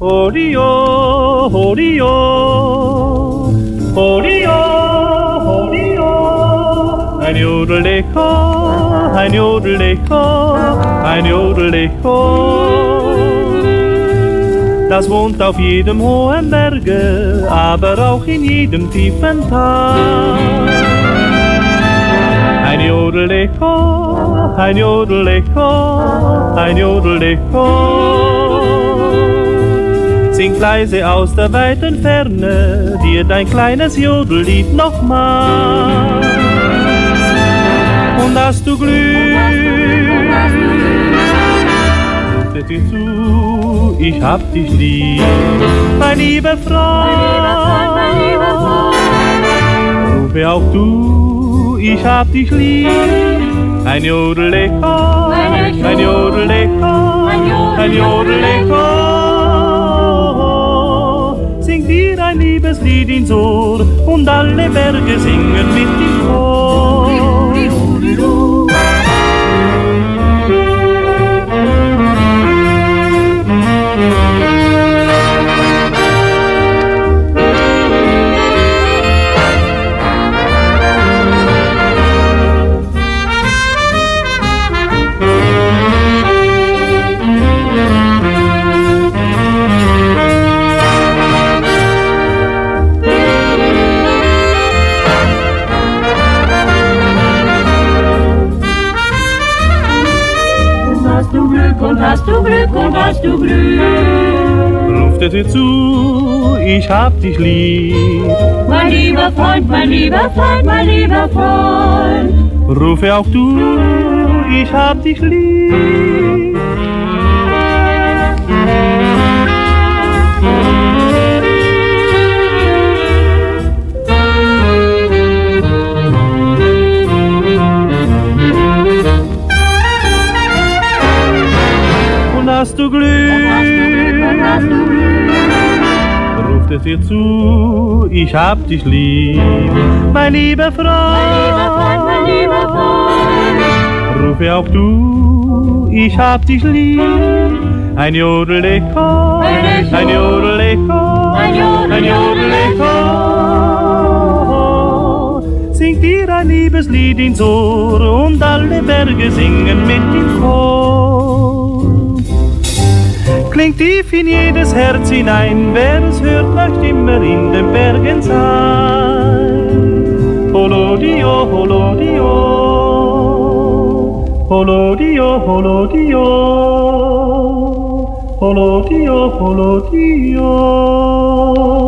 Hori-o, hori-o, hori-o, hori-o. Ein Jodel-Echo, ein Jodel-Echo, ein Jodel-Echo. Das wohnt auf jedem hohen Berge, aber auch in jedem tiefen Tal. Ein Jodel-Echo, ein Jodel-Echo, ein Jodel-Echo. Singt leise aus der weiten Ferne dir dein kleines Jodellied nochmal. Und hast du Glück, hör dir zu, ich hab dich lieb, mein lieber Freund. Rufe auch du, ich hab dich lieb. Ein Jodel-Echo, ein Jodel-Echo, ein Jodel-Echo. Singt dir ein Liebeslied ins Ohr und alle Berge singen mit im Chor. Und hast du Glück, und hast du Glück. Ruft er dir zu, ich hab dich lieb. Mein lieber Freund, mein lieber Freund, mein lieber Freund. Rufe auch du, ich hab dich lieb. Hast du Glück, ruft es dir zu, ich hab dich lieb, mein lieber Freund, mein lieber Freund. Rufe auch du, ich hab dich lieb, ein Jodel-Echo, ein Jodel-Echo, ein Jodel-Echo. Singt dir ein Liebeslied ins Ohr und alle Berge singen mit im Chor. Klingt tief in jedes Herz hinein, wer es hört, möchte immer in den Bergen sein. Holodio, holodio, holodio, holodio, holodio, holodio.